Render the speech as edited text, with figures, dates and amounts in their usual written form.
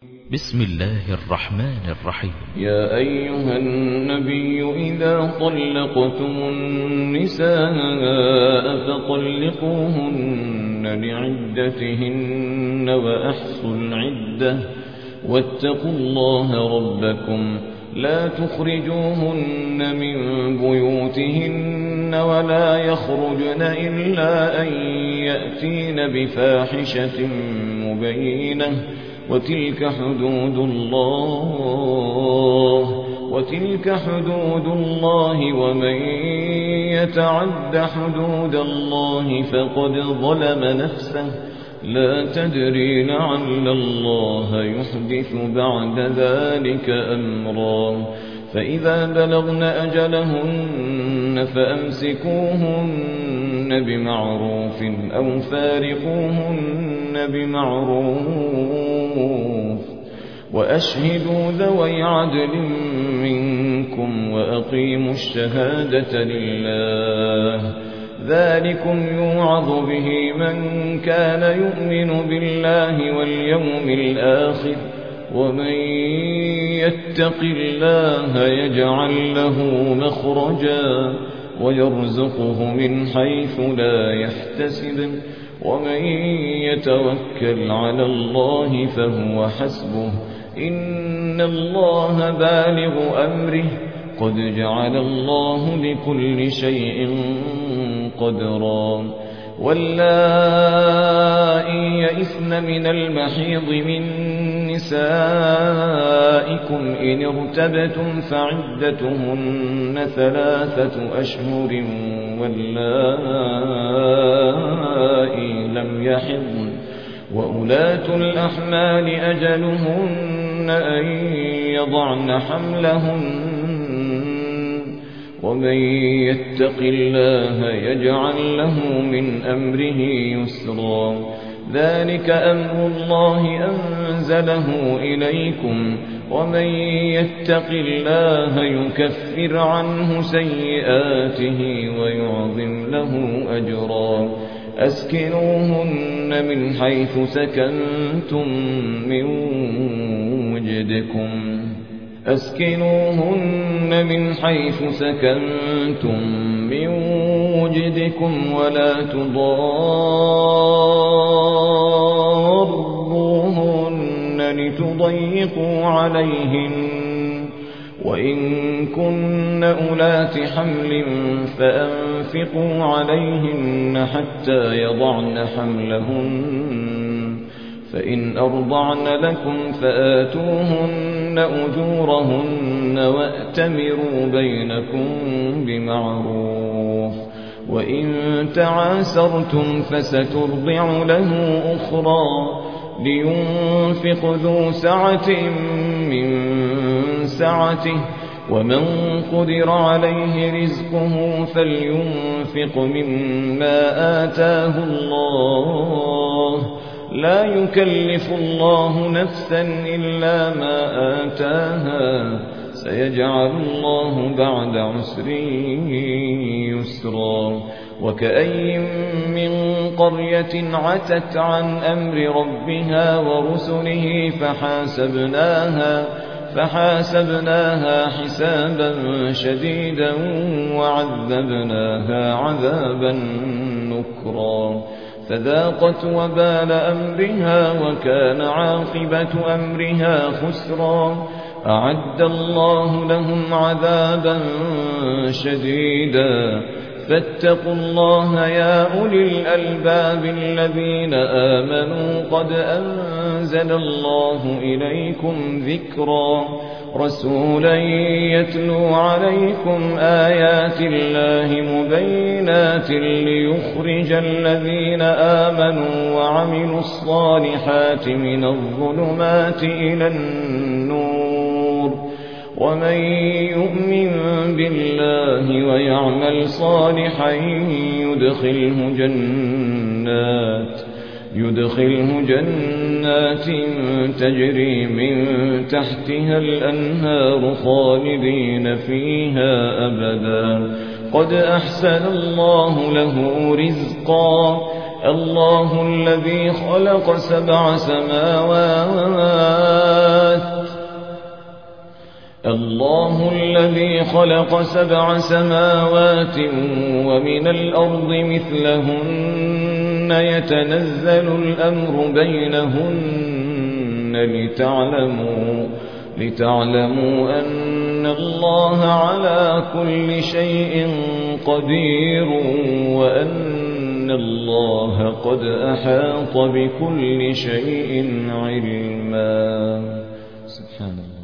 بسم الله الرحمن الرحيم. يا أيها النبي إذا طلقتم النساء فطلقوهن لعدتهن وأحصوا العدة واتقوا الله ربكم لا تخرجوهن من بيوتهن ولا يخرجن إلا أن يأتين بفاحشة مبينة وتلك حدود الله ومن يتعد حدود الله فقد ظلم نفسه لا تدري لعل الله يحدث بعد ذلك أمرا فإذا بلغن أجلهن فأمسكوهن بمعروف أو فارقوهن بمعروف وأشهدوا ذوي عدل منكم وأقيموا الشهادة لله ذلكم يوعظ به من كان يؤمن بالله واليوم الآخر ومن يتق الله يجعل له مخرجا ويرزقه من حيث لا يحتسب ومن يتوكل على الله فهو حسبه إن الله بالغ أمره قد جعل الله لكل شيء قدرا واللائي يئسن من المحيض من نسائكم إن ارتبتم فعدتهن 3 أشهر واللائي لم يحضن وأولاة الأحمال أجلهن أن يضعن حملهن ومن يتق الله يجعل له من أمره يسرا ذلك أمر الله أنزله إليكم ومن يتق الله يكفر عنه سيئاته ويعظم له أجرا أسكنوهن من حيث سكنتم من وجدكم ولا تضاروهن لتضيقوا عليهن وإن كن أولات حمل فأنفقوا عليهن حتى يضعن حملهن فإن أرضعن لكم فآتوهن أجورهن وأتمروا بينكم بمعروف وإن تعاسرتم فسترضع له أخرى لينفق ذو سعة من سعته ومن قدر عليه رزقه فلينفق مما آتاه الله لا يكلف الله نفسا إلا ما آتاها سيجعل الله بعد عسر يسرا وكأي من قرية عتت عن أمر ربها ورسله فحاسبناها حسابا شديدا وعذبناها عذابا نكرا فذاقت وبال أمرها وكان عاقبة أمرها خسرا أعد الله لهم عذابا شديدا فاتقوا الله يا أولي الألباب الذين آمنوا قد أنزل الله إليكم ذكرا رسولا يتلو عليكم آيات الله مبينات ليخرج الذين آمنوا وعملوا الصالحات من الظلمات إلى النور ومن يؤمن بالله ويعمل صالحا يدخله جنات تجري من تحتها الأنهار خالدين فيها أبدا قد أحسن الله له رزقا الله الذي خلق 7 سماوات الله الذي خلق 7 سماوات ومن الأرض مثلهن يتنزل الأمر بينهن لتعلموا أن الله على كل شيء قدير وأن الله قد أحاط بكل شيء علما. سبحان الله.